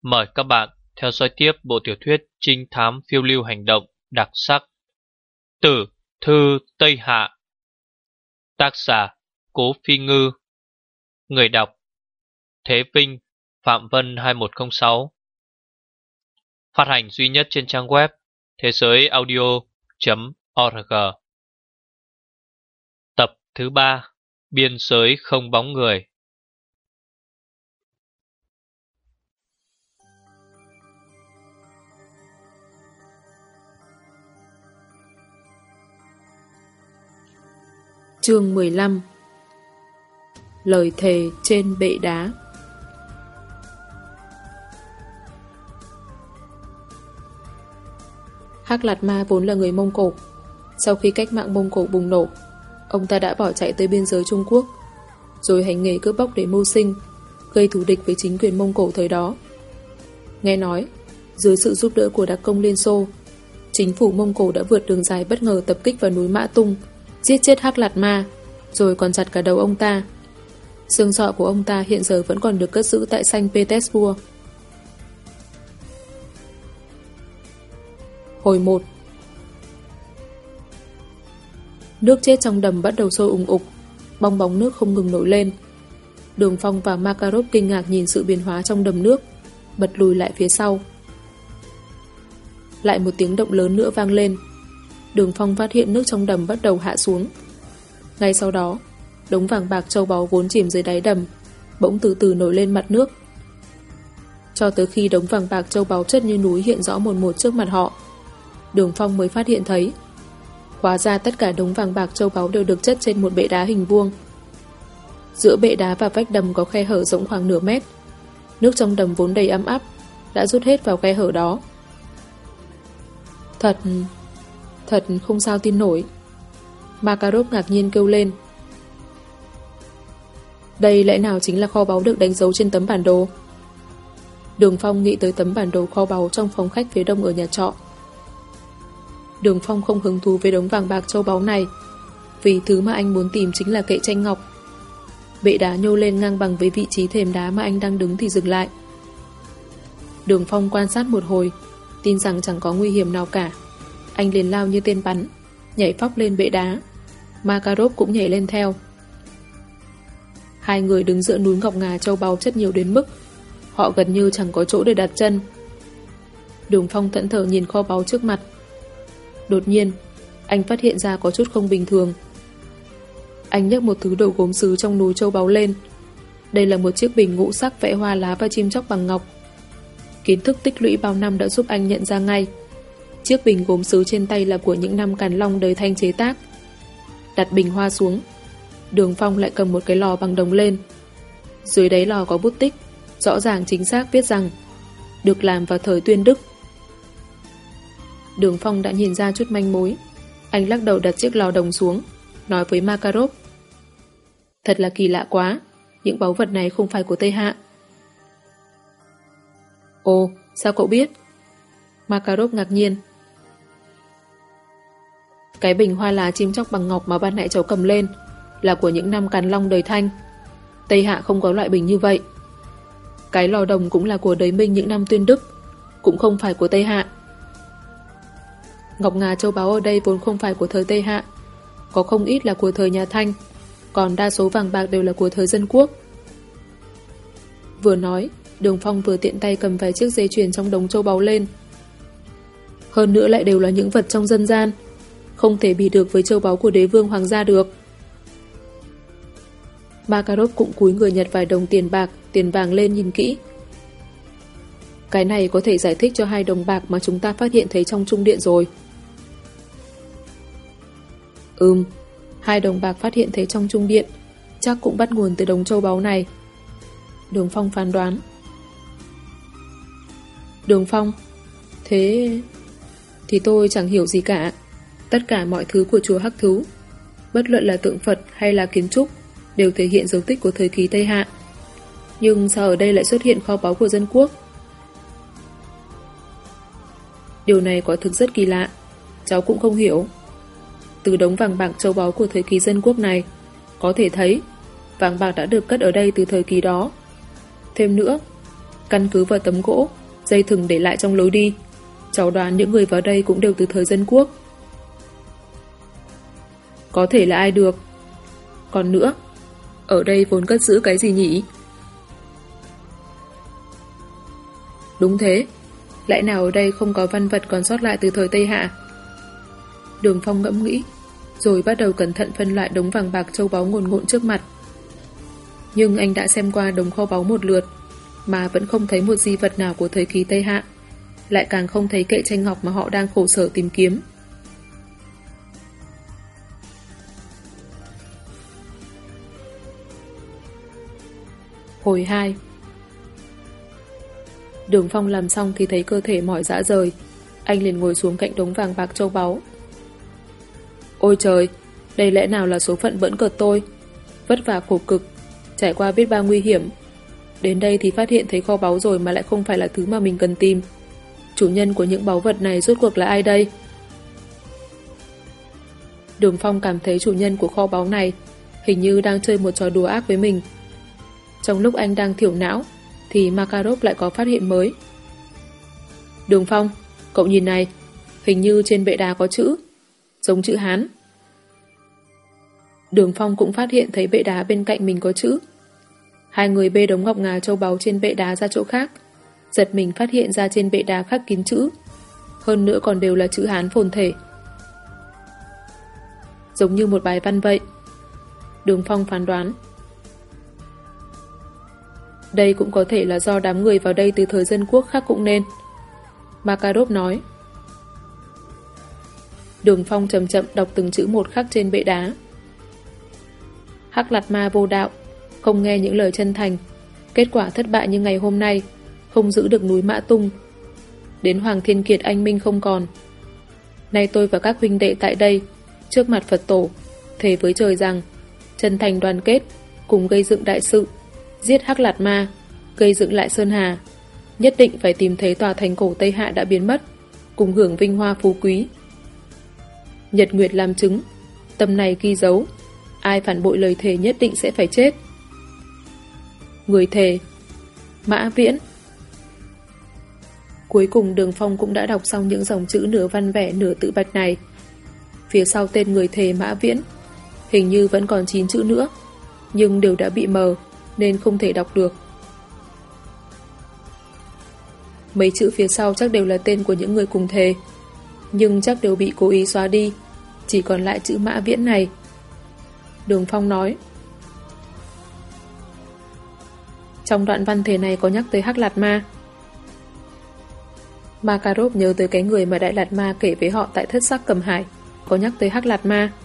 Mời các bạn theo dõi tiếp bộ tiểu thuyết trinh thám phiêu lưu hành động đặc sắc Tử Thư Tây Hạ. Tác giả Cố Phi Ngư. Người đọc Thế Vinh, Phạm Vân 2106. Phát hành duy nhất trên trang web thế giới audio.org. Tập thứ 3, Biên giới không bóng người. Chương 15. Lời thề trên bệ đá. Hắc Lạt Ma vốn là người Mông Cổ. Sau khi cách mạng Mông Cổ bùng nổ, ông ta đã bỏ chạy tới biên giới Trung Quốc, rồi hành nghề cướp bóc để mưu sinh, gây thù địch với chính quyền Mông Cổ thời đó. Nghe nói, dưới sự giúp đỡ của đặc công Liên Xô, chính phủ Mông Cổ đã vượt đường dài bất ngờ tập kích vào núi Mã Tung, giết chết Hắc Lạt Ma, rồi còn chặt cả đầu ông ta. Xương sọ của ông ta hiện giờ vẫn còn được cất giữ tại Saint Petersburg. Hồi 1. Nước chết trong đầm bắt đầu sôi ùng ục, bong bóng nước không ngừng nổi lên. Đường Phong và Makarov kinh ngạc nhìn sự biến hóa trong đầm nước, bật lùi lại phía sau. Lại một tiếng động lớn nữa vang lên. Đường Phong phát hiện nước trong đầm bắt đầu hạ xuống. Ngay sau đó, đống vàng bạc châu báu vốn chìm dưới đáy đầm bỗng từ từ nổi lên mặt nước. Cho tới khi đống vàng bạc châu báu chất như núi hiện rõ một một trước mặt họ, Đường Phong mới phát hiện thấy, hóa ra tất cả đống vàng bạc châu báu đều được chất trên một bệ đá hình vuông. Giữa bệ đá và vách đầm có khe hở rộng khoảng nửa mét. Nước trong đầm vốn đầy ấm áp đã rút hết vào khe hở đó. Thật không sao tin nổi. Makarov ngạc nhiên kêu lên. Đây lẽ nào chính là kho báu được đánh dấu trên tấm bản đồ? Đường Phong nghĩ tới tấm bản đồ kho báu trong phòng khách phía đông ở nhà trọ. Đường Phong không hứng thú với đống vàng bạc châu báu này, vì thứ mà anh muốn tìm chính là kệ tranh ngọc. Bệ đá nhô lên ngang bằng với vị trí thềm đá mà anh đang đứng thì dừng lại. Đường Phong quan sát một hồi, tin rằng chẳng có nguy hiểm nào cả. Anh liền lao như tên bắn, nhảy phóc lên bệ đá. Makarov cũng nhảy lên theo. Hai người đứng giữa núi ngọc ngà châu báu chất nhiều đến mức họ gần như chẳng có chỗ để đặt chân. Đường Phong thẫn thờ nhìn kho báu trước mặt. Đột nhiên, anh phát hiện ra có chút không bình thường. Anh nhấc một thứ đồ gốm sứ trong núi châu báu lên. Đây là một chiếc bình ngũ sắc vẽ hoa lá và chim chóc bằng ngọc. Kiến thức tích lũy bao năm đã giúp anh nhận ra ngay. Chiếc bình gốm sứ trên tay là của những năm Càn Long đời Thanh chế tác. Đặt bình hoa xuống, Đường Phong lại cầm một cái lò bằng đồng lên. Dưới đáy lò có bút tích, rõ ràng chính xác viết rằng được làm vào thời Tuyên Đức. Đường Phong đã nhìn ra chút manh mối. Anh lắc đầu đặt chiếc lò đồng xuống, nói với Makarov. Thật là kỳ lạ quá, những báu vật này không phải của Tây Hạ. Ồ, sao cậu biết? Makarov ngạc nhiên. Cái bình hoa lá chim chóc bằng ngọc mà ban nãy cháu cầm lên là của những năm Càn Long đời Thanh. Tây Hạ không có loại bình như vậy. Cái lò đồng cũng là của đời Minh những năm Tuyên Đức, cũng không phải của Tây Hạ. Ngọc ngà châu báu ở đây vốn không phải của thời Tây Hạ, có không ít là của thời nhà Thanh, còn đa số vàng bạc đều là của thời Dân Quốc. Vừa nói, Đường Phong vừa tiện tay cầm vài chiếc dây chuyền trong đống châu báu lên. Hơn nữa lại đều là những vật trong dân gian, không thể bị được với châu báu của đế vương hoàng gia được. Makarov cũng cúi người nhặt vài đồng tiền bạc, tiền vàng lên nhìn kỹ. Cái này có thể giải thích cho 2 đồng bạc mà chúng ta phát hiện thấy trong trung điện rồi. 2 đồng bạc phát hiện thấy trong trung điện chắc cũng bắt nguồn từ đống châu báu này. Đường Phong phán đoán. Đường Phong, thế thì tôi chẳng hiểu gì cả. Tất cả mọi thứ của chùa Hắc Thú, bất luận là tượng Phật hay là kiến trúc, đều thể hiện dấu tích của thời kỳ Tây Hạ. Nhưng sao ở đây lại xuất hiện kho báu của Dân Quốc? Điều này quả thực rất kỳ lạ, cháu cũng không hiểu. Từ đống vàng bạc châu báu của thời kỳ Dân Quốc này, có thể thấy vàng bạc đã được cất ở đây từ thời kỳ đó. Thêm nữa, Căn cứ vào tấm gỗ, dây thừng để lại trong lối đi, cháu đoán những người vào đây cũng đều từ thời Dân Quốc. Có thể là ai được. Còn nữa, ở đây vốn cất giữ cái gì nhỉ? Đúng thế, lẽ nào ở đây không có văn vật còn sót lại từ thời Tây Hạ? Đường Phong ngẫm nghĩ, rồi bắt đầu cẩn thận phân loại đống vàng bạc châu báu ngổn ngộn trước mặt. Nhưng anh đã xem qua đống kho báu một lượt, mà vẫn không thấy một di vật nào của thời kỳ Tây Hạ, lại càng không thấy kệ tranh ngọc mà họ đang khổ sở tìm kiếm. Hồi 2. Đường Phong làm xong thì thấy cơ thể mỏi rã rời. Anh liền ngồi xuống cạnh đống vàng bạc châu báu. Ôi trời, đây lẽ nào là số phận bỡn cợt tôi. Vất vả khổ cực, trải qua biết bao nguy hiểm. Đến đây thì phát hiện thấy kho báu rồi mà lại không phải là thứ mà mình cần tìm. Chủ nhân của những báu vật này rốt cuộc là ai đây? Đường Phong cảm thấy chủ nhân của kho báu này hình như đang chơi một trò đùa ác với mình. Trong lúc anh đang thiểu não thì Makarov lại có phát hiện mới. Đường Phong, cậu nhìn này, hình như trên bệ đá có chữ, giống chữ Hán. Đường Phong cũng phát hiện thấy bệ đá bên cạnh mình có chữ. Hai người bê đống ngọc ngà châu báu trên bệ đá ra chỗ khác, giật mình phát hiện ra trên bệ đá khắc kín chữ, hơn nữa còn đều là chữ Hán phồn thể. Giống như một bài văn vậy. Đường Phong phán đoán. Đây cũng có thể là do đám người vào đây từ thời Dân Quốc khắc cũng nên. Makarov nói. Đường Phong chậm chậm đọc từng chữ một khắc trên bệ đá. Hắc Lạt Ma vô đạo, không nghe những lời chân thành, kết quả thất bại như ngày hôm nay, không giữ được núi Mã Tung. Đến Hoàng Thiên Kiệt anh minh không còn. Nay tôi và các huynh đệ tại đây, trước mặt Phật tổ, thề với trời rằng, chân thành đoàn kết, cùng gây dựng đại sự, giết Hắc Lạt Ma, gây dựng lại Sơn Hà, nhất định phải tìm thấy tòa thành cổ Tây Hạ đã biến mất, cùng hưởng vinh hoa phú quý. Nhật Nguyệt làm chứng, tâm này ghi dấu, ai phản bội lời thề nhất định sẽ phải chết. Người thề, Mã Viễn. Cuối cùng Đường Phong cũng đã đọc xong những dòng chữ nửa văn vẻ nửa tự bạch này. Phía sau tên người thề Mã Viễn, hình như vẫn còn 9 chữ nữa, nhưng đều đã bị mờ, nên không thể đọc được. Mấy chữ phía sau chắc đều là tên của những người cùng thề, nhưng chắc đều bị cố ý xóa đi, chỉ còn lại chữ Mã Viễn này. Đường Phong nói. Trong đoạn văn thề này có nhắc tới Hắc Lạt Ma. Makarov nhớ tới cái người mà Đại Lạt Ma kể với họ tại Thất Sắc Cầm Hải, có nhắc tới Hắc Lạt Ma.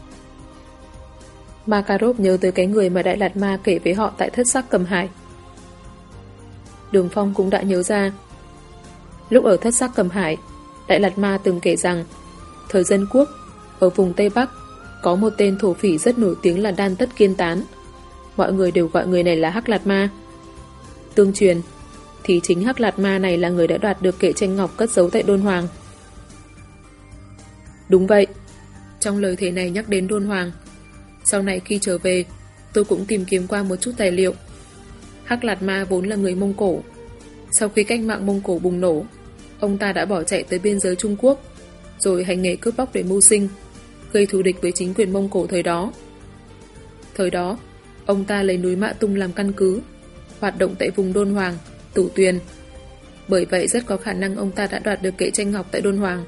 Makarov nhớ tới cái người mà Đại Lạt Ma kể với họ tại Thất Sắc Cầm Hải. Đường Phong cũng đã nhớ ra. Lúc ở Thất Sắc Cầm Hải, Đại Lạt Ma từng kể rằng thời Dân Quốc, ở vùng Tây Bắc, có một tên thổ phỉ rất nổi tiếng là Đan Tất Kiên Tán. Mọi người đều gọi người này là Hắc Lạt Ma. Tương truyền, thì chính Hắc Lạt Ma này là người đã đoạt được kệ tranh ngọc cất giấu tại Đôn Hoàng. Đúng vậy, trong lời thề này nhắc đến Đôn Hoàng. Sau này khi trở về, tôi cũng tìm kiếm qua một chút tài liệu. Hắc Lạt Ma vốn là người Mông Cổ. Sau khi cách mạng Mông Cổ bùng nổ, ông ta đã bỏ chạy tới biên giới Trung Quốc, rồi hành nghề cướp bóc để mưu sinh, gây thù địch với chính quyền Mông Cổ thời đó. Thời đó, ông ta lấy núi Mã Tung làm căn cứ, hoạt động tại vùng Đôn Hoàng, Tửu Tuyền. Bởi vậy rất có khả năng ông ta đã đoạt được kệ tranh ngọc tại Đôn Hoàng.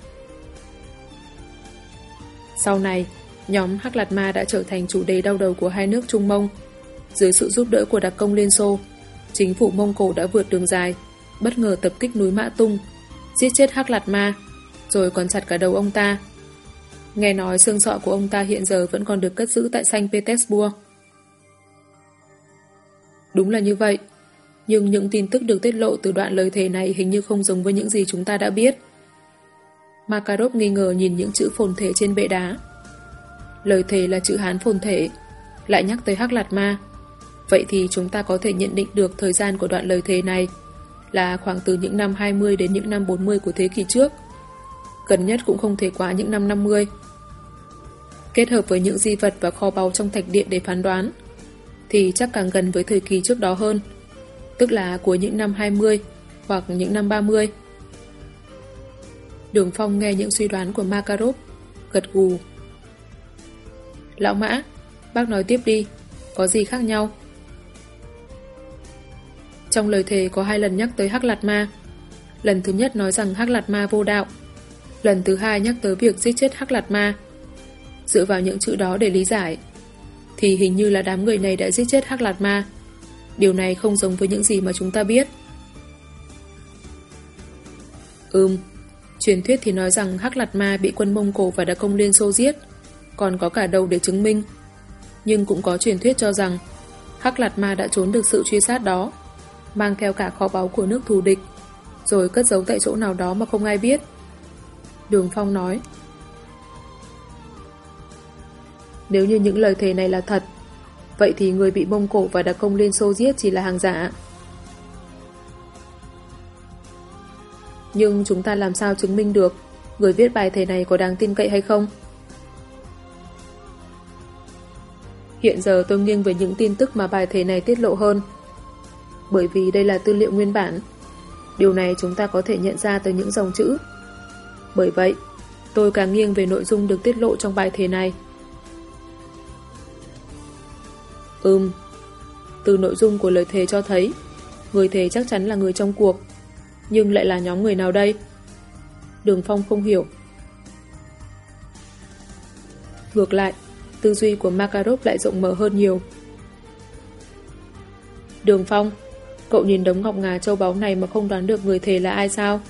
Sau này, nhóm Hắc Lạt Ma đã trở thành chủ đề đau đầu của hai nước Trung Mông. Dưới sự giúp đỡ của đặc công Liên Xô, chính phủ Mông Cổ đã vượt đường dài, bất ngờ tập kích núi Mã Tung, giết chết Hắc Lạt Ma, rồi còn chặt cả đầu ông ta. Nghe nói xương sọ của ông ta hiện giờ vẫn còn được cất giữ tại Saint Petersburg. Đúng là như vậy, nhưng những tin tức được tiết lộ từ đoạn lời thề này hình như không giống với những gì chúng ta đã biết. Makarov nghi ngờ nhìn những chữ phồn thể trên bệ đá. Lời thề là chữ Hán phồn thể, lại nhắc tới Hắc Lạt Ma. Vậy thì chúng ta có thể nhận định được thời gian của đoạn lời thề này là khoảng từ những năm 20 đến những năm 40 của thế kỷ trước. Gần nhất cũng không thể quá những năm 50. Kết hợp với những di vật và kho báu trong thạch điện để phán đoán, thì chắc càng gần với thời kỳ trước đó hơn. tức là cuối những năm 20 hoặc những năm 30. Đường Phong nghe những suy đoán của Makarov, gật gù. Lão Mã, bác nói tiếp đi, có gì khác nhau? Trong lời thề có 2 lần nhắc tới Hắc Lạt Ma. Lần thứ nhất nói rằng Hắc Lạt Ma vô đạo. Lần thứ 2 nhắc tới việc giết chết Hắc Lạt Ma. Dựa vào những chữ đó để lý giải, thì hình như là đám người này đã giết chết Hắc Lạt Ma. Điều này không giống với những gì mà chúng ta biết. Truyền thuyết thì nói rằng Hắc Lạt Ma bị quân Mông Cổ và đặc công Liên Xô giết, còn có cả đầu để chứng minh. Nhưng cũng có truyền thuyết cho rằng Hắc Lạt Ma đã trốn được sự truy sát đó, mang theo cả kho báu của nước thù địch, rồi cất giấu tại chỗ nào đó mà không ai biết. Đường Phong nói. Nếu như những lời thề này là thật, vậy thì người bị Mông Cổ và đặc công Liên Xô giết chỉ là hàng giả. Nhưng chúng ta làm sao chứng minh được người viết bài thề này có đáng tin cậy hay không? Hiện giờ tôi nghiêng về những tin tức mà bài thề này tiết lộ hơn, bởi vì đây là tư liệu nguyên bản. Điều này chúng ta có thể nhận ra từ những dòng chữ. Bởi vậy, tôi càng nghiêng về nội dung được tiết lộ trong bài thề này. Từ nội dung của lời thề cho thấy, người thề chắc chắn là người trong cuộc, nhưng lại là nhóm người nào đây? Đường Phong không hiểu. Ngược lại, tư duy của Makarov lại rộng mở hơn nhiều. Đường Phong, cậu nhìn đống ngọc ngà châu báu này mà không đoán được người thề là ai sao?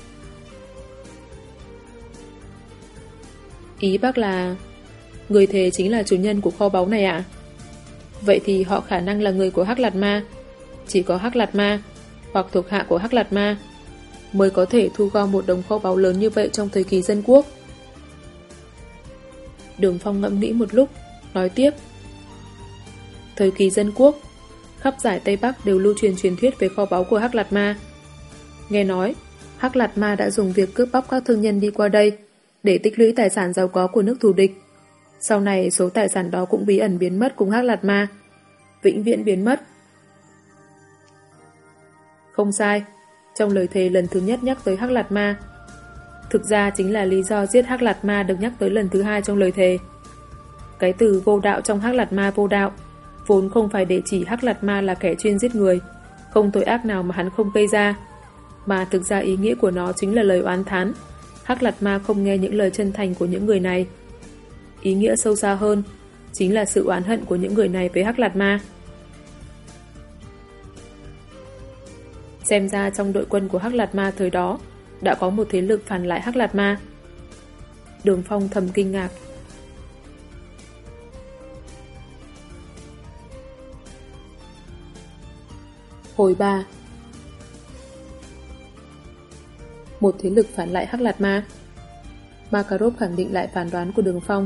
Ý bác là người thề chính là chủ nhân của kho báu này ạ? Vậy thì họ khả năng là người của Hắc Lạt Ma. Chỉ có Hắc Lạt Ma hoặc thuộc hạ của Hắc Lạt Ma mới có thể thu gom một đống kho báu lớn như vậy trong thời kỳ dân quốc. Đường Phong ngẫm nghĩ một lúc, nói tiếp. Thời kỳ dân quốc, khắp giải Tây Bắc đều lưu truyền truyền thuyết về kho báu của Hắc Lạt Ma. Nghe nói, Hắc Lạt Ma đã dùng việc cướp bóc các thương nhân đi qua đây để tích lũy tài sản giàu có của nước thù địch. Sau này số tài sản đó cũng bí ẩn biến mất cùng Hắc Lạt Ma, vĩnh viễn biến mất. Không sai, trong lời thề lần thứ nhất nhắc tới Hắc Lạt Ma. Thực ra chính là lý do giết Hắc Lạt Ma được nhắc tới lần thứ 2 trong lời thề. Cái từ vô đạo trong Hắc Lạt Ma vô đạo vốn không phải để chỉ Hắc Lạt Ma là kẻ chuyên giết người, không tội ác nào mà hắn không gây ra, mà thực ra ý nghĩa của nó chính là lời oán thán. Hắc Lạt Ma không nghe những lời chân thành của những người này. Ý nghĩa sâu xa hơn chính là sự oán hận của những người này với Hắc Lạt Ma. Xem ra trong đội quân của Hắc Lạt Ma thời đó đã có một thế lực phản lại Hắc Lạt Ma. Đường Phong thầm kinh ngạc. Hồi 3. Một thế lực phản lại Hắc Lạt Ma. Makarov khẳng định lại phán đoán của Đường Phong.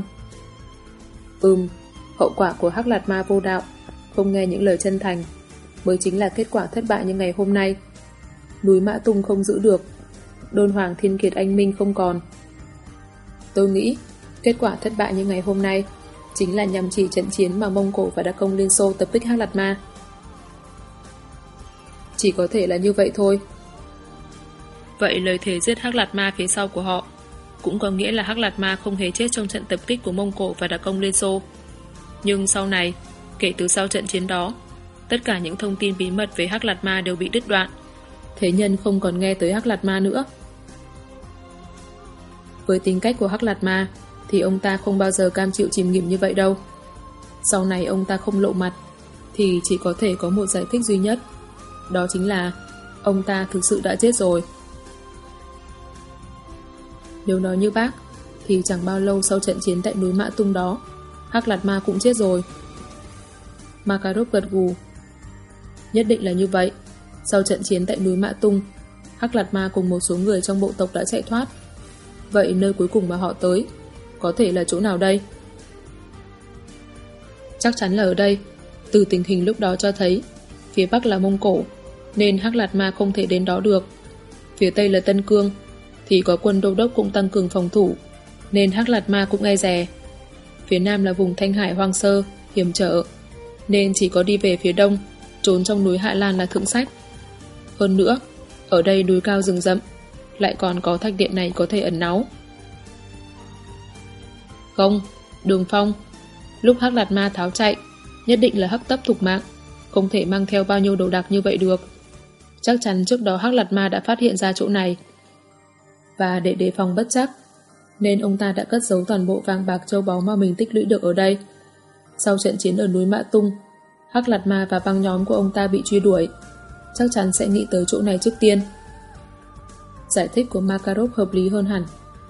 Hậu quả của Hắc Lạt Ma vô đạo, không nghe những lời chân thành, mới chính là kết quả thất bại như ngày hôm nay. Núi Mã Tung không giữ được, Đôn Hoàng Thiên Kiệt anh minh không còn. Tôi nghĩ kết quả thất bại như ngày hôm nay chính là nhằm chỉ trận chiến mà Mông Cổ và đặc công Liên Xô tập kích Hắc Lạt Ma. Chỉ có thể là như vậy thôi. Vậy lời thề giết Hắc Lạt Ma phía sau của họ cũng có nghĩa là Hắc Lạt Ma không hề chết trong trận tập kích của Mông Cổ và đặc công Liên Xô. Nhưng sau này, kể từ sau trận chiến đó, tất cả những thông tin bí mật về Hắc Lạt Ma đều bị đứt đoạn. Thế nhân không còn nghe tới Hắc Lạt Ma nữa. Với tính cách của Hắc Lạt Ma thì ông ta không bao giờ cam chịu chìm nghỉm như vậy đâu. Sau này ông ta không lộ mặt thì chỉ có thể có một giải thích duy nhất. Đó chính là ông ta thực sự đã chết rồi. Nếu nói như bác thì chẳng bao lâu sau trận chiến tại núi Mã Tung đó, Hắc Lạt Ma cũng chết rồi. Makarov gật gù. Nhất định là như vậy. Sau trận chiến tại núi Mã Tung, Hắc Lạt Ma cùng một số người trong bộ tộc đã chạy thoát. Vậy nơi cuối cùng mà họ tới có thể là chỗ nào đây? Chắc chắn là ở đây. Từ tình hình lúc đó cho thấy phía Bắc là Mông Cổ, nên Hắc Lạt Ma không thể đến đó được. Phía Tây là Tân Cương, thì có quân đô đốc cũng tăng cường phòng thủ, nên Hắc Lạt Ma cũng e dè. Phía Nam là vùng Thanh Hải hoang sơ, hiểm trở, nên chỉ có đi về phía Đông, trốn trong núi Hạ Lan là thượng sách. Hơn nữa, ở đây núi cao rừng rậm, lại còn có thạch điện này có thể ẩn náu. Không, Đường Phong, lúc Hắc Lạt Ma tháo chạy, nhất định là hấp tấp thục mạng, không thể mang theo bao nhiêu đồ đạc như vậy được. Chắc chắn trước đó Hắc Lạt Ma đã phát hiện ra chỗ này. Và để đề phòng bất trắc, nên ông ta đã cất giấu toàn bộ vàng bạc châu báu mà mình tích lũy được ở đây. Sau trận chiến ở núi Mã Tung, Hắc Lạt Ma và băng nhóm của ông ta bị truy đuổi, chắc chắn sẽ nghĩ tới chỗ này trước tiên. Giải thích của Makarov hợp lý hơn hẳn.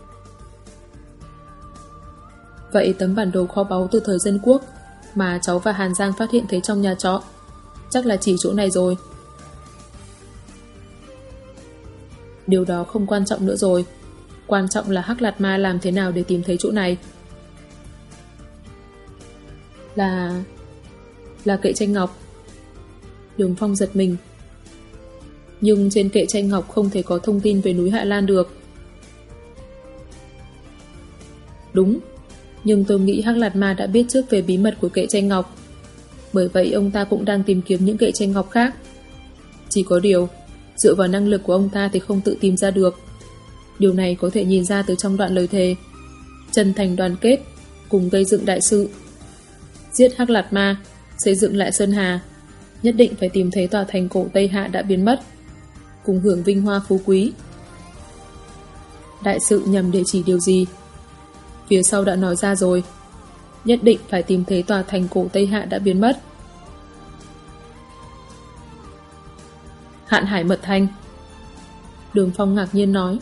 Vậy tấm bản đồ kho báu từ thời Dân Quốc mà cháu và Hàn Giang phát hiện thấy trong nhà trọ, chắc là chỉ chỗ này rồi. Điều đó không quan trọng nữa rồi. Quan trọng là Hắc Lạt Ma làm thế nào để tìm thấy chỗ này. Là kệ tranh ngọc. Đường Phong giật mình. Nhưng trên kệ tranh ngọc không thể có thông tin về núi Hạ Lan được. Đúng, nhưng tôi nghĩ Hắc Lạt Ma đã biết trước về bí mật của kệ tranh ngọc. Bởi vậy ông ta cũng đang tìm kiếm những kệ tranh ngọc khác. Chỉ có điều, dựa vào năng lực của ông ta thì không tự tìm ra được. Điều này có thể nhìn ra từ trong đoạn lời thề: chân thành đoàn kết, cùng gây dựng đại sự. Giết Hắc Lạt Ma, xây dựng lại Sơn Hà, nhất định phải tìm thấy tòa thành cổ Tây Hạ đã biến mất, cùng hưởng vinh hoa phú quý. Đại sự nhằm để chỉ điều gì? Phía sau đã nói ra rồi, nhất định phải tìm thấy tòa thành cổ Tây Hạ đã biến mất. Hạn Hải Mật Thành. Đường Phong ngạc nhiên nói.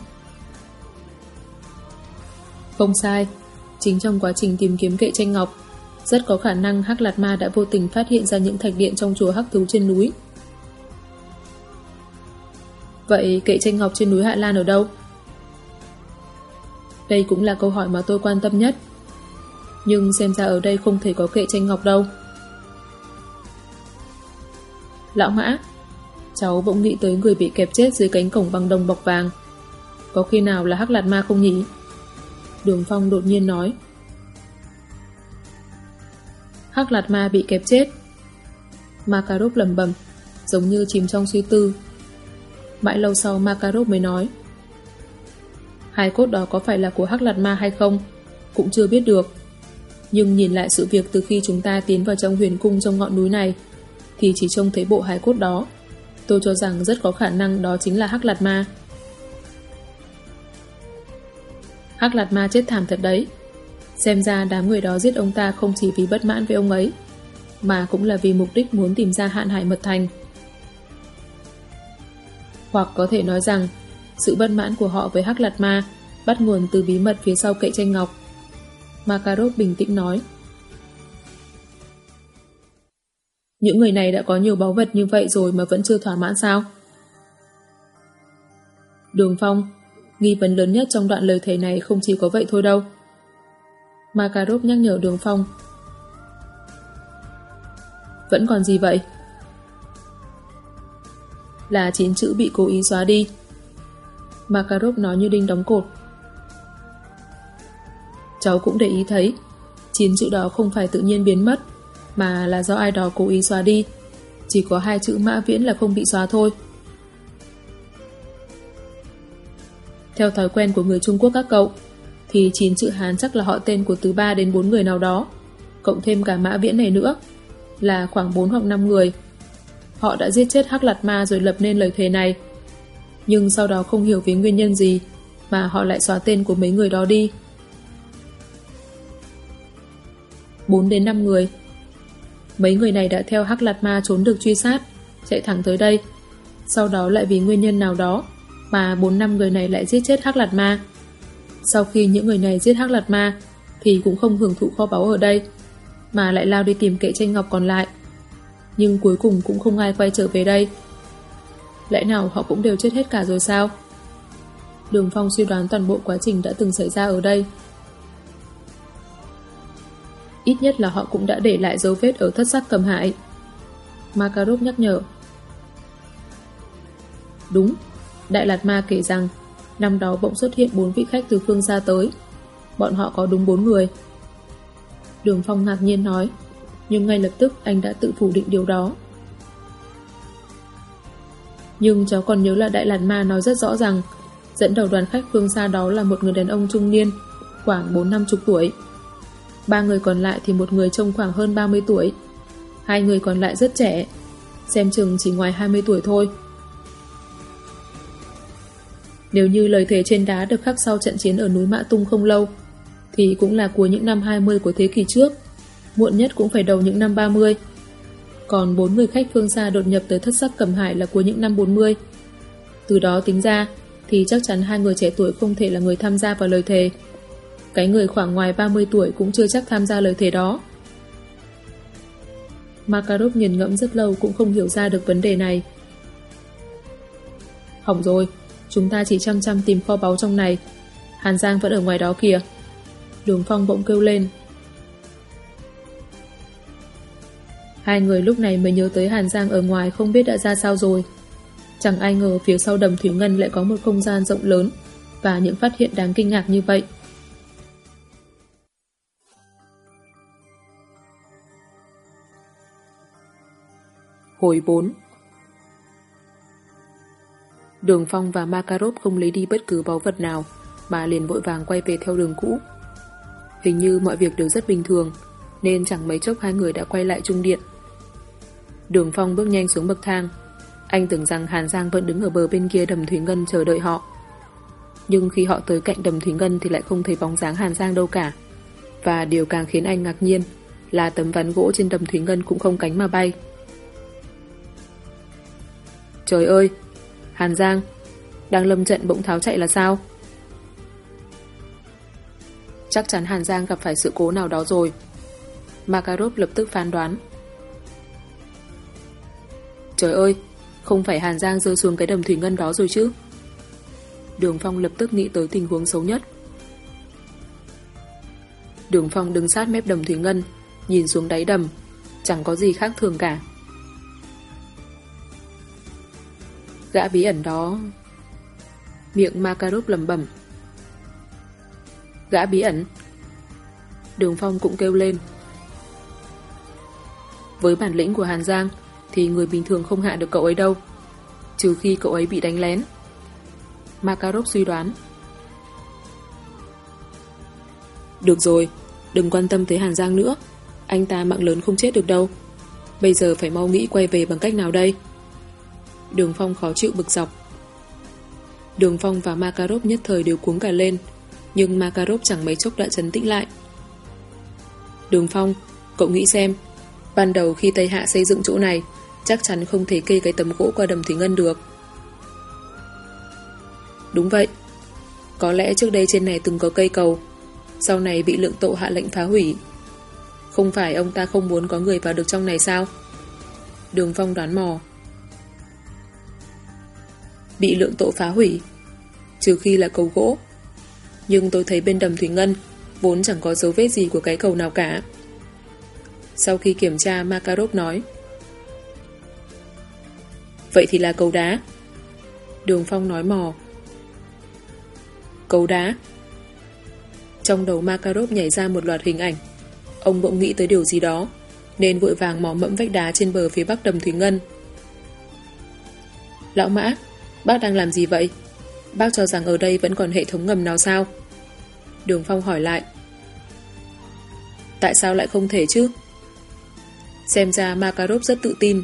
Không sai, chính trong quá trình tìm kiếm kệ tranh ngọc, rất có khả năng Hắc Lạt Ma đã vô tình phát hiện ra những thạch điện trong chùa Hắc Thú trên núi. Vậy kệ tranh ngọc trên núi Hạ Lan ở đâu? Đây cũng là câu hỏi mà tôi quan tâm nhất. Nhưng xem ra ở đây không thể có kệ tranh ngọc đâu. Lão Mã, cháu bỗng nghĩ tới người bị kẹp chết dưới cánh cổng bằng đồng bọc vàng. Có khi nào là Hắc Lạt Ma không nhỉ? Đường Phong đột nhiên nói. Hắc Lạt Ma bị kẹp chết. Makarov lẩm bẩm, giống như chìm trong suy tư. Mãi lâu sau Makarov mới nói. Hài cốt đó có phải là của Hắc Lạt Ma hay không, cũng chưa biết được. Nhưng nhìn lại sự việc từ khi chúng ta tiến vào trong huyền cung trong ngọn núi này, thì chỉ trông thấy bộ hài cốt đó, tôi cho rằng rất có khả năng đó chính là Hắc Lạt Ma. Hắc Lạt Ma chết thảm thật đấy. Xem ra đám người đó giết ông ta không chỉ vì bất mãn với ông ấy, mà cũng là vì mục đích muốn tìm ra Hạn Hải Mật Thành. Hoặc có thể nói rằng sự bất mãn của họ với Hắc Lạt Ma bắt nguồn từ bí mật phía sau kệ tranh ngọc. Makarov bình tĩnh nói. Những người này đã có nhiều báu vật như vậy rồi mà vẫn chưa thỏa mãn sao? Đường Phong, nghi vấn lớn nhất trong đoạn lời thề này không chỉ có vậy thôi đâu. Makarov nhắc nhở Đường Phong. Vẫn còn gì vậy? Là 9 chữ bị cố ý xóa đi. Makarov nói như đinh đóng cột. Cháu cũng để ý thấy 9 chữ đó không phải tự nhiên biến mất, mà là do ai đó cố ý xóa đi. Chỉ có 2 chữ Mã Viễn là không bị xóa thôi. Theo thói quen của người Trung Quốc các cậu, thì 9 chữ Hán chắc là họ tên của từ 3 đến 4 người nào đó, cộng thêm cả Mã Viễn này nữa, là khoảng 4 hoặc 5 người. Họ đã giết chết Hắc Lạt Ma rồi lập nên lời thề này. Nhưng sau đó không hiểu vì nguyên nhân gì mà họ lại xóa tên của mấy người đó đi. 4 đến 5 người. Mấy người này đã theo Hắc Lạt Ma trốn được truy sát, chạy thẳng tới đây. Sau đó lại vì nguyên nhân nào đó mà 4-5 người này lại giết chết Hắc Lạt Ma. Sau khi những người này giết Hắc Lạt Ma thì cũng không hưởng thụ kho báu ở đây, mà lại lao đi tìm kệ tranh ngọc còn lại. Nhưng cuối cùng cũng không ai quay trở về đây. Lẽ nào họ cũng đều chết hết cả rồi sao? Đường Phong suy đoán toàn bộ quá trình đã từng xảy ra ở đây. Ít nhất là họ cũng đã để lại dấu vết ở thất sắc Cầm Hải. Makarov nhắc nhở. Đúng, Đại Lạt Ma kể rằng năm đó bỗng xuất hiện 4 vị khách từ phương xa tới. Bọn họ có đúng 4 người. Đường Phong ngạc nhiên nói, nhưng ngay lập tức anh đã tự phủ định điều đó. Nhưng cháu còn nhớ là Đại Lạt Ma nói rất rõ rằng dẫn đầu đoàn khách phương xa đó là một người đàn ông trung niên, khoảng 40-50 tuổi. 3 người còn lại thì một người trông khoảng hơn 30 tuổi. 2 người còn lại rất trẻ, xem chừng chỉ ngoài 20 tuổi thôi. Nếu như lời thề trên đá được khắc sau trận chiến ở núi Mã Tung không lâu, thì cũng là cuối những năm 20 của thế kỷ trước, muộn nhất cũng phải đầu những năm 30. Còn 4 người khách phương xa đột nhập tới Thất Sắc Cẩm Hải là cuối những năm 40. Từ đó tính ra thì chắc chắn 2 người trẻ tuổi không thể là người tham gia vào lời thề. Cái người khoảng ngoài 30 tuổi cũng chưa chắc tham gia lời thề đó. Makarov nghiền ngẫm rất lâu cũng không hiểu ra được vấn đề này. Hỏng rồi, chúng ta chỉ chăm chăm tìm kho báu trong này. Hàn Giang vẫn ở ngoài đó kìa. Đường Phong bỗng kêu lên. Hai người lúc này mới nhớ tới Hàn Giang ở ngoài không biết đã ra sao rồi. Chẳng ai ngờ phía sau đầm thủy ngân lại có một không gian rộng lớn và những phát hiện đáng kinh ngạc như vậy. Hồi 4. Đường Phong và Makarov không lấy đi bất cứ báu vật nào mà liền vội vàng quay về theo đường cũ. Hình như mọi việc đều rất bình thường nên chẳng mấy chốc hai người đã quay lại trung điện. Đường Phong bước nhanh xuống bậc thang. Anh tưởng rằng Hàn Giang vẫn đứng ở bờ bên kia đầm thủy ngân chờ đợi họ. Nhưng khi họ tới cạnh đầm thủy ngân thì lại không thấy bóng dáng Hàn Giang đâu cả. Và điều càng khiến anh ngạc nhiên là tấm ván gỗ trên đầm thủy ngân cũng không cánh mà bay. Trời ơi! Hàn Giang! Đang lâm trận bỗng tháo chạy là sao? Chắc chắn Hàn Giang gặp phải sự cố nào đó rồi. Makarov lập tức phán đoán. Trời ơi! Không phải Hàn Giang rơi xuống cái đầm thủy ngân đó rồi chứ? Đường Phong lập tức nghĩ tới tình huống xấu nhất. Đường Phong đứng sát mép đầm thủy ngân, nhìn xuống đáy đầm, chẳng có gì khác thường cả. Gã bí ẩn đó... Miệng Makarov lẩm bẩm. Gã bí ẩn? Đường Phong cũng kêu lên. Với bản lĩnh của Hàn Giang thì người bình thường không hạ được cậu ấy đâu, trừ khi cậu ấy bị đánh lén. Makarov suy đoán. Được rồi, đừng quan tâm tới Hàn Giang nữa. Anh ta mạng lớn không chết được đâu. Bây giờ phải mau nghĩ quay về bằng cách nào đây? Đường Phong khó chịu bực dọc. Đường Phong và Makarov nhất thời đều cuống cả lên, nhưng Makarov chẳng mấy chốc đã trấn tĩnh lại. Đường Phong, cậu nghĩ xem, ban đầu khi Tây Hạ xây dựng chỗ này, chắc chắn không thể kê cái tấm gỗ qua đầm thủy ngân được. Đúng vậy. Có lẽ trước đây trên này từng có cây cầu, sau này bị Lượng Tộ hạ lệnh phá hủy. Không phải ông ta không muốn có người vào được trong này sao? Đường Phong đoán mò. Bị Lượng Tộ phá hủy, trừ khi là cầu gỗ. Nhưng tôi thấy bên đầm thủy ngân vốn chẳng có dấu vết gì của cái cầu nào cả. Sau khi kiểm tra, Makarov nói. Vậy thì là cầu đá. Đường Phong nói mò. Cầu đá. Trong đầu Makarov nhảy ra một loạt hình ảnh. Ông bỗng nghĩ tới điều gì đó nên vội vàng mò mẫm vách đá trên bờ phía bắc đầm thủy ngân. Lão Mã, bác đang làm gì vậy? Bác cho rằng ở đây vẫn còn hệ thống ngầm nào sao? Đường Phong hỏi lại. Tại sao lại không thể chứ? Xem ra Makarov rất tự tin.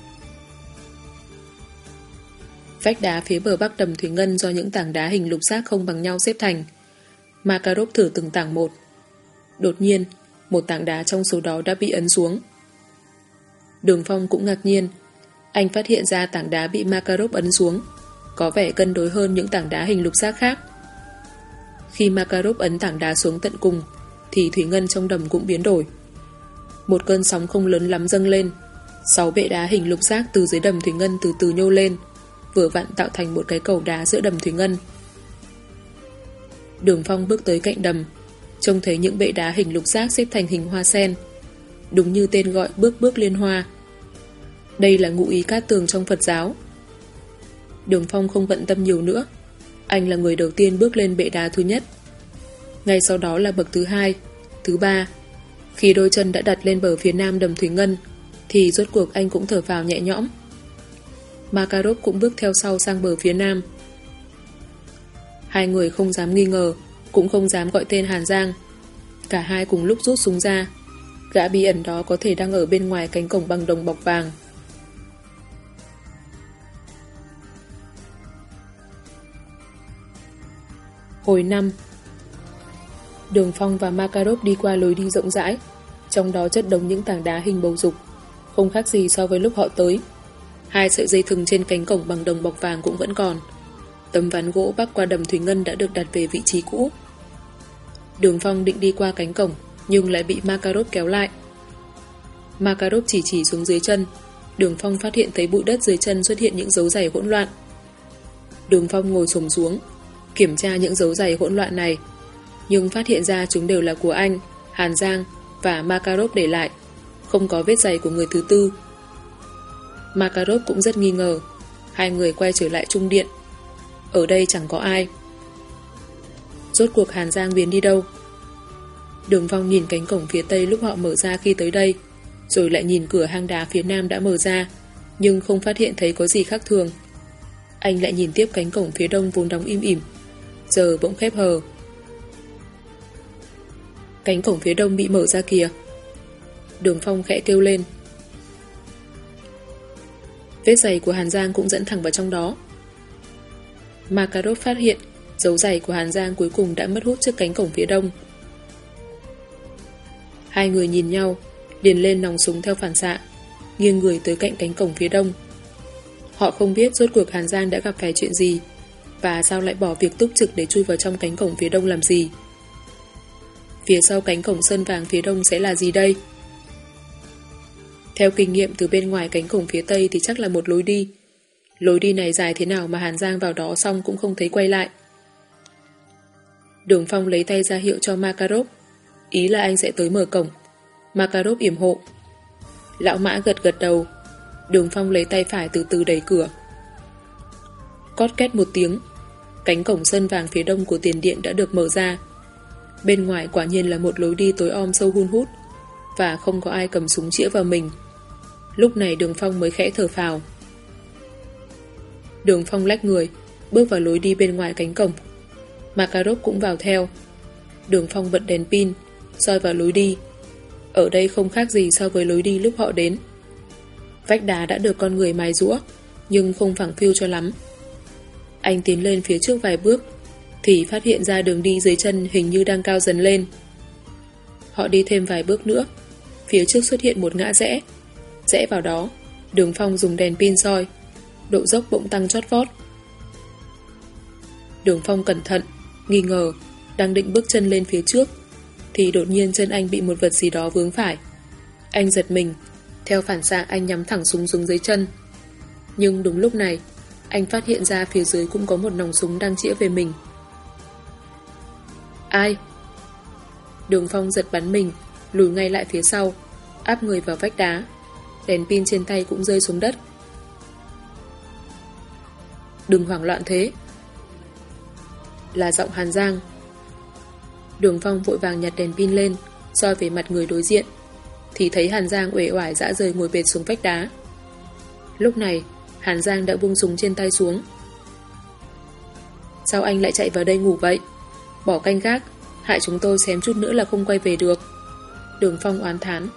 Vách đá phía bờ bắc đầm thủy ngân do những tảng đá hình lục giác không bằng nhau xếp thành. Makarov thử từng tảng một. Đột nhiên, một tảng đá trong số đó đã bị ấn xuống. Đường Phong cũng ngạc nhiên. Anh phát hiện ra tảng đá bị Makarov ấn xuống có vẻ cân đối hơn những tảng đá hình lục giác khác. Khi Makarov ấn tảng đá xuống tận cùng thì thủy ngân trong đầm cũng biến đổi. Một cơn sóng không lớn lắm dâng lên. 6 bệ đá hình lục giác từ dưới đầm thủy ngân từ từ nhô lên, vừa vặn tạo thành một cái cầu đá giữa đầm thủy ngân. Đường Phong bước tới cạnh đầm, trông thấy những bệ đá hình lục giác xếp thành hình hoa sen, đúng như tên gọi bước bước liên hoa. Đây là ngụ ý cát tường trong Phật giáo. Đường Phong không bận tâm nhiều nữa. Anh là người đầu tiên bước lên bệ đá thứ nhất. Ngay sau đó là bậc thứ hai, thứ ba. Khi đôi chân đã đặt lên bờ phía nam đầm thủy ngân thì rốt cuộc anh cũng thở phào nhẹ nhõm. Makarov cũng bước theo sau sang bờ phía nam. Hai người không dám nghi ngờ, cũng không dám gọi tên Hàn Giang. Cả hai cùng lúc rút súng ra. Gã bí ẩn đó có thể đang ở bên ngoài cánh cổng bằng đồng bọc vàng. Hồi 5. Đường Phong và Makarov đi qua lối đi rộng rãi, trong đó chất đống những tảng đá hình bầu dục, không khác gì so với lúc họ tới. Hai sợi dây thừng trên cánh cổng bằng đồng bọc vàng cũng vẫn còn. Tấm ván gỗ bắc qua đầm thủy ngân đã được đặt về vị trí cũ. Đường Phong định đi qua cánh cổng, nhưng lại bị Makarov kéo lại. Makarov chỉ xuống dưới chân. Đường Phong phát hiện thấy bụi đất dưới chân xuất hiện những dấu giày hỗn loạn. Đường Phong ngồi xổm xuống, kiểm tra những dấu giày hỗn loạn này, nhưng phát hiện ra chúng đều là của anh, Hàn Giang và Makarov để lại, không có vết giày của người thứ tư. Makarov cũng rất nghi ngờ. Hai người quay trở lại trung điện. Ở đây chẳng có ai. Rốt cuộc Hàn Giang biến đi đâu? Đường Phong nhìn cánh cổng phía tây lúc họ mở ra khi tới đây, rồi lại nhìn cửa hang đá phía nam đã mở ra, nhưng không phát hiện thấy có gì khác thường. Anh lại nhìn tiếp cánh cổng phía đông vốn đóng im ỉm, giờ bỗng khép hờ. Cánh cổng phía đông bị mở ra kìa. Đường Phong khẽ kêu lên. Vết giày của Hàn Giang cũng dẫn thẳng vào trong đó. Makarov phát hiện dấu giày của Hàn Giang cuối cùng đã mất hút trước cánh cổng phía đông. Hai người nhìn nhau, liền lên nòng súng theo phản xạ, nghiêng người tới cạnh cánh cổng phía đông. Họ không biết rốt cuộc Hàn Giang đã gặp phải chuyện gì, và sao lại bỏ việc túc trực để chui vào trong cánh cổng phía đông làm gì. Phía sau cánh cổng sơn vàng phía đông sẽ là gì đây? Theo kinh nghiệm từ bên ngoài cánh cổng phía tây thì chắc là một lối đi. Lối đi này dài thế nào mà Hàn Giang vào đó xong cũng không thấy quay lại. Đường Phong lấy tay ra hiệu cho Makarov, ý là anh sẽ tới mở cổng. Makarov yểm hộ. Lão Mã gật gật đầu. Đường Phong lấy tay phải từ từ đẩy cửa. Cót két một tiếng, cánh cổng sơn vàng phía đông của tiền điện đã được mở ra. Bên ngoài quả nhiên là một lối đi tối om sâu hun hút, và không có ai cầm súng chĩa vào mình. Lúc này Đường Phong mới khẽ thở phào. Đường Phong lách người, bước vào lối đi bên ngoài cánh cổng. Makarov cũng vào theo. Đường Phong bật đèn pin, soi vào lối đi. Ở đây không khác gì so với lối đi lúc họ đến. Vách đá đã được con người mài giũa, nhưng không phẳng phiu cho lắm. Anh tiến lên phía trước vài bước, thì phát hiện ra đường đi dưới chân hình như đang cao dần lên. Họ đi thêm vài bước nữa, phía trước xuất hiện một ngã rẽ. Rẽ vào đó, Đường Phong dùng đèn pin soi, độ dốc bỗng tăng chót vót. Đường Phong cẩn thận, nghi ngờ, đang định bước chân lên phía trước, thì đột nhiên chân anh bị một vật gì đó vướng phải. Anh giật mình, theo phản xạ anh nhắm thẳng súng xuống dưới chân. Nhưng đúng lúc này, anh phát hiện ra phía dưới cũng có một nòng súng đang chĩa về mình. Ai? Đường Phong giật bắn mình, lùi ngay lại phía sau, áp người vào vách đá. Đèn pin trên tay cũng rơi xuống đất. Đừng hoảng loạn thế. Là giọng Hàn Giang. Đường Phong vội vàng nhặt đèn pin lên, soi về mặt người đối diện, thì thấy Hàn Giang uể oải dã rời ngồi bệt xuống vách đá. Lúc này Hàn Giang đã buông súng trên tay xuống. Sao anh lại chạy vào đây ngủ vậy? Bỏ canh gác, hại chúng tôi xém chút nữa là không quay về được. Đường Phong oán thán.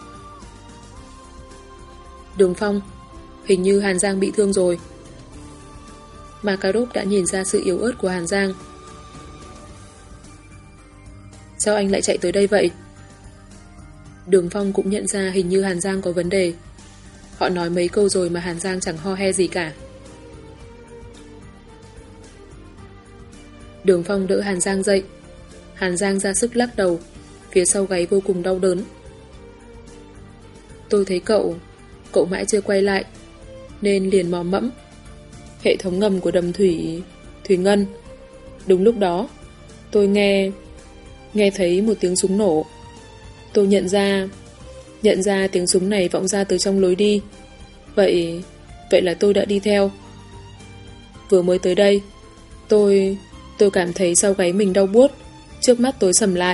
Đường Phong, hình như Hàn Giang bị thương rồi. Makarov đã nhìn ra sự yếu ớt của Hàn Giang. Sao anh lại chạy tới đây vậy? Đường Phong cũng nhận ra hình như Hàn Giang có vấn đề. Họ nói mấy câu rồi mà Hàn Giang chẳng ho he gì cả. Đường Phong đỡ Hàn Giang dậy. Hàn Giang ra sức lắc đầu, phía sau gáy vô cùng đau đớn. Tôi thấy cậu mãi chưa quay lại, nên liền mò mẫm. Hệ thống ngầm của đầm Thủy Ngân. Đúng lúc đó, tôi nghe thấy một tiếng súng nổ. Tôi nhận ra tiếng súng này vọng ra từ trong lối đi. Vậy là tôi đã đi theo. Vừa mới tới đây, tôi cảm thấy sau gáy mình đau buốt, trước mắt tối sầm lại.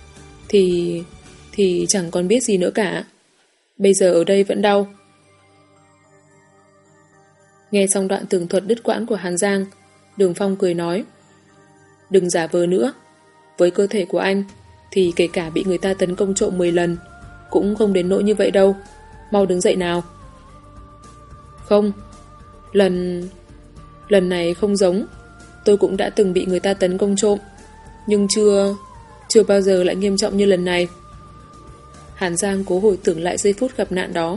Thì chẳng còn biết gì nữa cả. Bây giờ ở đây vẫn đau. Nghe xong đoạn tường thuật đứt quãng của Hàn Giang, Đường Phong cười nói: đừng giả vờ nữa. Với cơ thể của anh thì kể cả bị người ta tấn công trộm 10 lần cũng không đến nỗi như vậy đâu. Mau đứng dậy nào. Không, lần này không giống. Tôi cũng đã từng bị người ta tấn công trộm, nhưng chưa bao giờ lại nghiêm trọng như lần này. Hàn Giang cố hồi tưởng lại giây phút gặp nạn đó.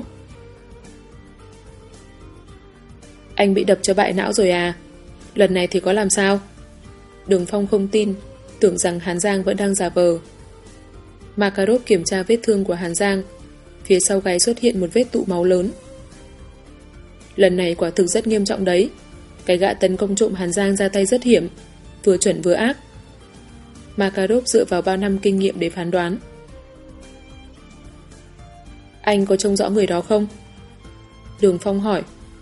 Anh bị đập cho bại não rồi à? Lần này thì có làm sao? Đường Phong không tin, tưởng rằng Hàn Giang vẫn đang giả vờ. Makarov kiểm tra vết thương của Hàn Giang. Phía sau gáy xuất hiện một vết tụ máu lớn. Lần này quả thực rất nghiêm trọng đấy. Cái gã tấn công trộm Hàn Giang ra tay rất hiểm, vừa chuẩn vừa ác. Makarov dựa vào bao năm kinh nghiệm để phán đoán. Anh có trông rõ người đó không? Đường Phong hỏi.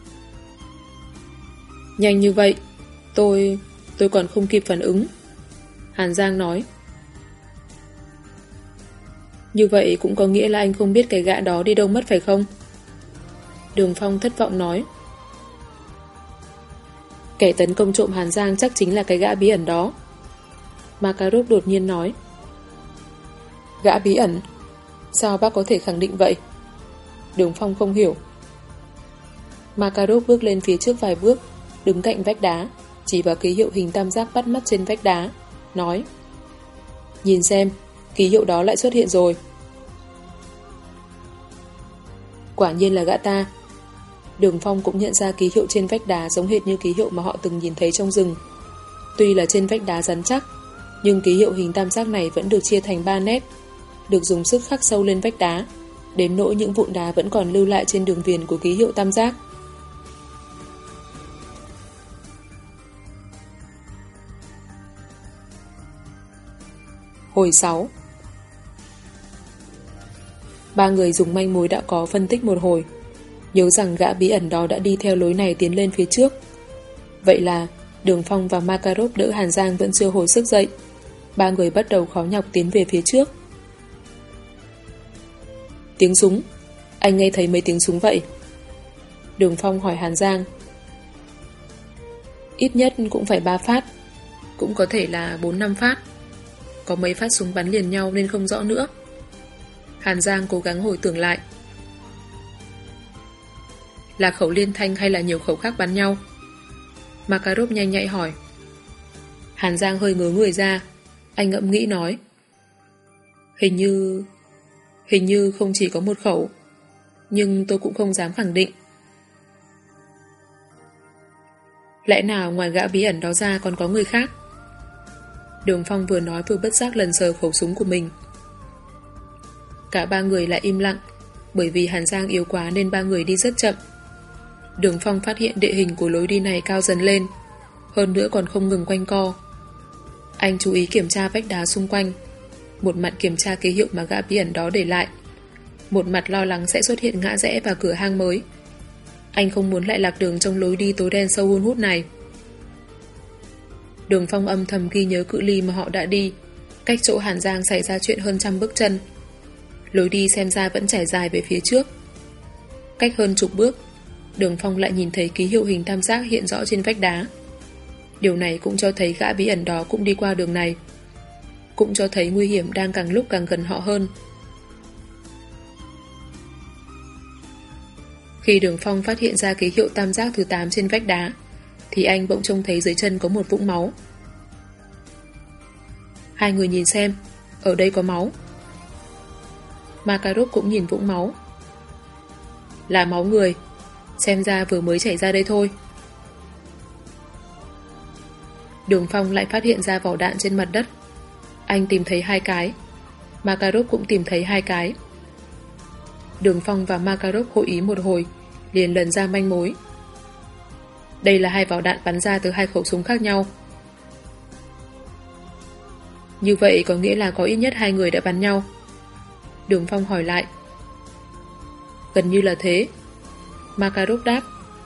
Nhanh như vậy, tôi còn không kịp phản ứng. Hàn Giang nói. Như vậy cũng có nghĩa là anh không biết cái gã đó đi đâu mất phải không? Đường Phong thất vọng nói. Kẻ tấn công trộm Hàn Giang chắc chính là cái gã bí ẩn đó. Makarov đột nhiên nói. Gã bí ẩn? Sao bác có thể khẳng định vậy? Đường Phong không hiểu. Makarov bước lên phía trước vài bước, đứng cạnh vách đá, chỉ vào ký hiệu hình tam giác bắt mắt trên vách đá, nói: nhìn xem, ký hiệu đó lại xuất hiện rồi. Quả nhiên là gã ta. Đường Phong cũng nhận ra ký hiệu trên vách đá giống hệt như ký hiệu mà họ từng nhìn thấy trong rừng. Tuy là trên vách đá rắn chắc, nhưng ký hiệu hình tam giác này vẫn được chia thành 3 nét, được dùng sức khắc sâu lên vách đá, đến nỗi những vụn đá vẫn còn lưu lại trên đường viền của ký hiệu tam giác. Hồi 6. Ba người dùng manh mối đã có phân tích một hồi, nhớ rằng gã bí ẩn đó đã đi theo lối này tiến lên phía trước. Vậy là Đường Phong và Makarov đỡ Hàn Giang vẫn chưa hồi sức dậy. Ba người bắt đầu khó nhọc tiến về phía trước. Tiếng súng. Anh nghe thấy mấy tiếng súng vậy? Đường Phong hỏi Hàn Giang. Ít nhất cũng phải 3 phát, cũng có thể là 4-5 phát. Có mấy phát súng bắn liền nhau nên không rõ nữa. Hàn Giang cố gắng hồi tưởng lại. Là khẩu liên thanh hay là nhiều khẩu khác bắn nhau? Makarov nhanh nhạy hỏi. Hàn Giang hơi ngớ người ra. Anh ngẫm nghĩ nói. Hình như không chỉ có một khẩu, nhưng tôi cũng không dám khẳng định. Lẽ nào ngoài gã bí ẩn đó ra còn có người khác? Đường Phong vừa nói vừa bất giác lần sờ khẩu súng của mình. Cả ba người lại im lặng, bởi vì Hàn Giang yếu quá nên ba người đi rất chậm. Đường Phong phát hiện địa hình của lối đi này cao dần lên, hơn nữa còn không ngừng quanh co. Anh chú ý kiểm tra vách đá xung quanh, một mặt kiểm tra ký hiệu mà gã bí ẩn đó để lại, một mặt lo lắng sẽ xuất hiện ngã rẽ và cửa hang mới. Anh không muốn lại lạc đường trong lối đi tối đen sâu hun hút này. Đường Phong âm thầm ghi nhớ cự ly mà họ đã đi, cách chỗ Hàn Giang xảy ra chuyện hơn 100 bước chân. Lối đi xem ra vẫn trải dài về phía trước. Cách hơn chục bước, Đường Phong lại nhìn thấy ký hiệu hình tam giác hiện rõ trên vách đá. Điều này cũng cho thấy gã bí ẩn đó cũng đi qua đường này, cũng cho thấy nguy hiểm đang càng lúc càng gần họ hơn. Khi Đường Phong phát hiện ra ký hiệu tam giác thứ 8 trên vách đá, thì anh bỗng trông thấy dưới chân có một vũng máu. Hai người nhìn xem, ở đây có máu. Makarov cũng nhìn vũng máu. Là máu người, xem ra vừa mới chảy ra đây thôi. Đường Phong lại phát hiện ra vỏ đạn trên mặt đất. Anh tìm thấy 2 cái, Makarov cũng tìm thấy 2 cái. Đường Phong và Makarov hội ý một hồi, liền lần ra manh mối. Đây là 2 vỏ đạn bắn ra từ 2 khẩu súng khác nhau. Như vậy có nghĩa là có ít nhất 2 người đã bắn nhau. Đường Phong hỏi lại. Gần như là thế, Makarov đáp.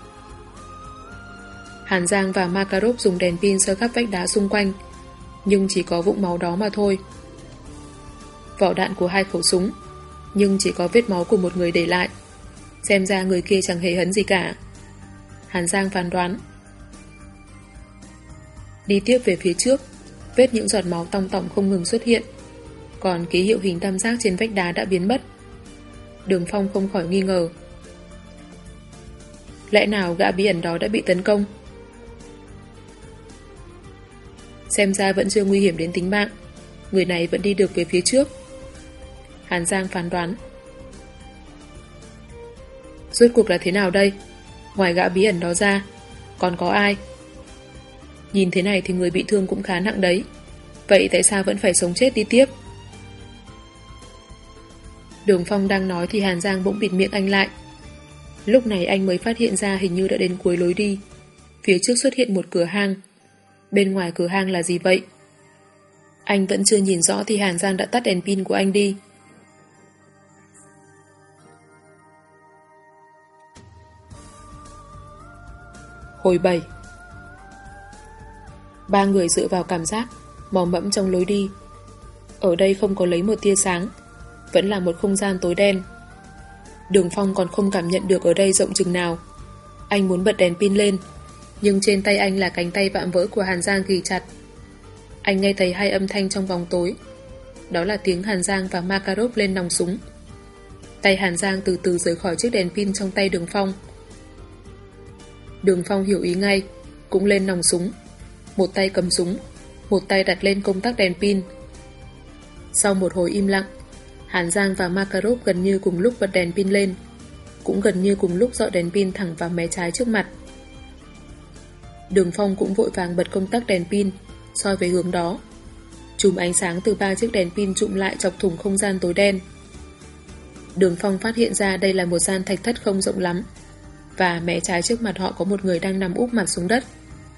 Hàn Giang và Makarov dùng đèn pin soi khắp vách đá xung quanh, nhưng chỉ có vũng máu đó mà thôi. Vỏ đạn của 2 khẩu súng, nhưng chỉ có vết máu của một người để lại. Xem ra người kia chẳng hề hấn gì cả. Hàn Giang phán đoán. Đi tiếp về phía trước, vết những giọt máu tong tỏng không ngừng xuất hiện, còn ký hiệu hình tam giác trên vách đá đã biến mất. Đường Phong không khỏi nghi ngờ. Lẽ nào gã bí ẩn đó đã bị tấn công? Xem ra vẫn chưa nguy hiểm đến tính mạng, người này vẫn đi được về phía trước. Hàn Giang phán đoán. Rốt cuộc là thế nào đây? Ngoài gã bí ẩn đó ra, còn có ai? Nhìn thế này thì người bị thương cũng khá nặng đấy. Vậy tại sao vẫn phải sống chết đi tiếp? Đường Phong đang nói thì Hàn Giang bỗng bịt miệng anh lại. Lúc này anh mới phát hiện ra hình như đã đến cuối lối đi. Phía trước xuất hiện một cửa hang. Bên ngoài cửa hang là gì vậy? Anh vẫn chưa nhìn rõ thì Hàn Giang đã tắt đèn pin của anh đi. Hồi 7. Ba người dựa vào cảm giác, mò mẫm trong lối đi. Ở đây không có lấy một tia sáng, vẫn là một không gian tối đen. Đường Phong còn không cảm nhận được ở đây rộng chừng nào. Anh muốn bật đèn pin lên, nhưng trên tay anh là cánh tay vạm vỡ của Hàn Giang ghì chặt. Anh nghe thấy hai âm thanh trong bóng tối. Đó là tiếng Hàn Giang và Makarov lên nòng súng. Tay Hàn Giang từ từ rời khỏi chiếc đèn pin trong tay Đường Phong. Đường Phong hiểu ý ngay, cũng lên nòng súng. Một tay cầm súng, một tay đặt lên công tắc đèn pin. Sau một hồi im lặng, Hàn Giang và Makarov gần như cùng lúc bật đèn pin lên, cũng gần như cùng lúc dọi đèn pin thẳng vào mé trái trước mặt. Đường Phong cũng vội vàng bật công tắc đèn pin, soi về hướng đó. Chùm ánh sáng từ ba chiếc đèn pin trụm lại chọc thủng không gian tối đen. Đường Phong phát hiện ra đây là một gian thạch thất không rộng lắm, và mé trái trước mặt họ có một người đang nằm úp mặt xuống đất.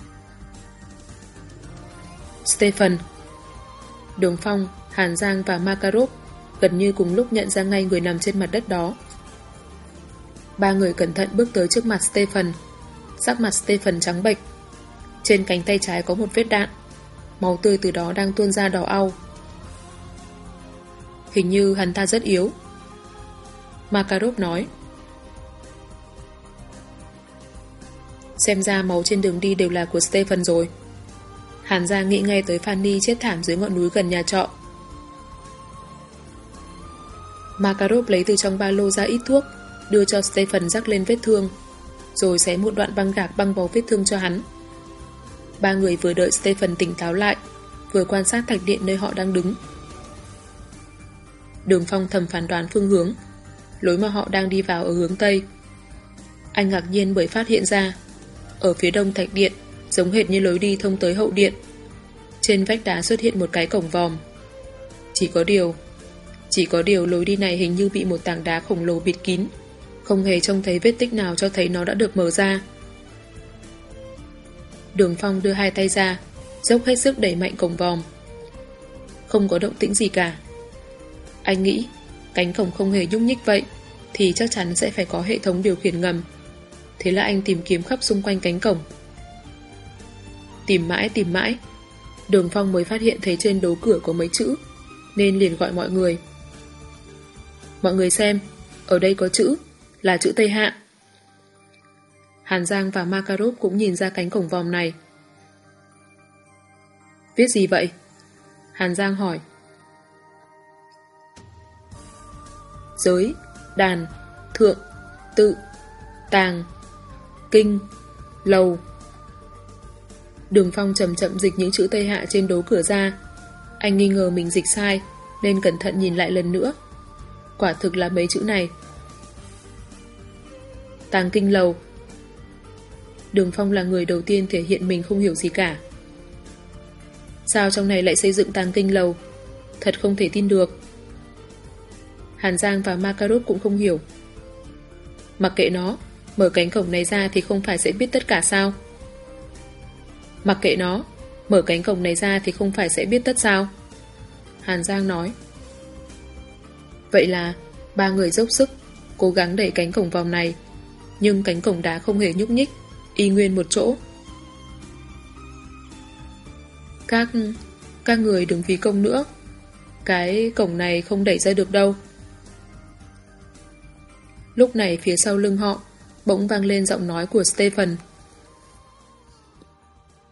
Stephen. Đường Phong, Hàn Giang và Makarov gần như cùng lúc nhận ra ngay người nằm trên mặt đất đó. Ba người cẩn thận bước tới trước mặt Stephen. Sắc mặt Stephen trắng bệch. Trên cánh tay trái có một vết đạn, máu tươi từ đó đang tuôn ra đỏ au. Hình như hắn ta rất yếu, Makarov nói. Xem ra máu trên đường đi đều là của Stephen rồi. Hàn Giang nghĩ ngay tới Fanny chết thảm dưới ngọn núi gần nhà trọ. Makarov lấy từ trong ba lô ra ít thuốc, đưa cho Stephen rắc lên vết thương, rồi xé một đoạn băng gạc băng vào vết thương cho hắn. Ba người vừa đợi Stephen tỉnh táo lại, vừa quan sát thạch điện nơi họ đang đứng. Đường Phong thầm phán đoán phương hướng. Lối mà họ đang đi vào ở hướng Tây. Anh ngạc nhiên bởi phát hiện ra ở phía đông thạch điện, giống hệt như lối đi thông tới hậu điện, trên vách đá xuất hiện một cái cổng vòm. Chỉ có điều lối đi này hình như bị một tảng đá khổng lồ bịt kín, không hề trông thấy vết tích nào cho thấy nó đã được mở ra. Đường Phong đưa hai tay ra, dốc hết sức đẩy mạnh cổng vòm. Không có động tĩnh gì cả. Anh nghĩ cánh cổng không hề nhúc nhích vậy thì chắc chắn sẽ phải có hệ thống điều khiển ngầm. Thế là anh tìm kiếm khắp xung quanh cánh cổng. Tìm mãi, Đường Phong mới phát hiện thấy trên đấu cửa có mấy chữ, nên liền gọi mọi người. Mọi người xem, ở đây có chữ, là chữ Tây Hạ. Hàn Giang và Makarov cũng nhìn ra cánh cổng vòm này. Viết gì vậy? Hàn Giang hỏi. Giới, đàn, thượng, tự, tàng, kinh, lầu. Đường Phong chậm chậm dịch những chữ Tây Hạ trên đấu cửa ra. Anh nghi ngờ mình dịch sai, nên cẩn thận nhìn lại lần nữa. Quả thực là mấy chữ này. Tàng kinh lầu. Đường Phong là người đầu tiên thể hiện mình không hiểu gì cả. Sao trong này lại xây dựng tàng kinh lầu? Thật không thể tin được. Hàn Giang và Makarov cũng không hiểu. Mặc kệ nó, mở cánh cổng này ra thì không phải sẽ biết tất cả sao? Mặc kệ nó, mở cánh cổng này ra thì không phải sẽ biết tất sao? Hàn Giang nói. Vậy là ba người dốc sức cố gắng đẩy cánh cổng vòm này, nhưng cánh cổng đá không hề nhúc nhích, y nguyên một chỗ. Các người đừng phí công nữa. Cái cổng này không đẩy ra được đâu. Lúc này phía sau lưng họ, bỗng vang lên giọng nói của Stephen.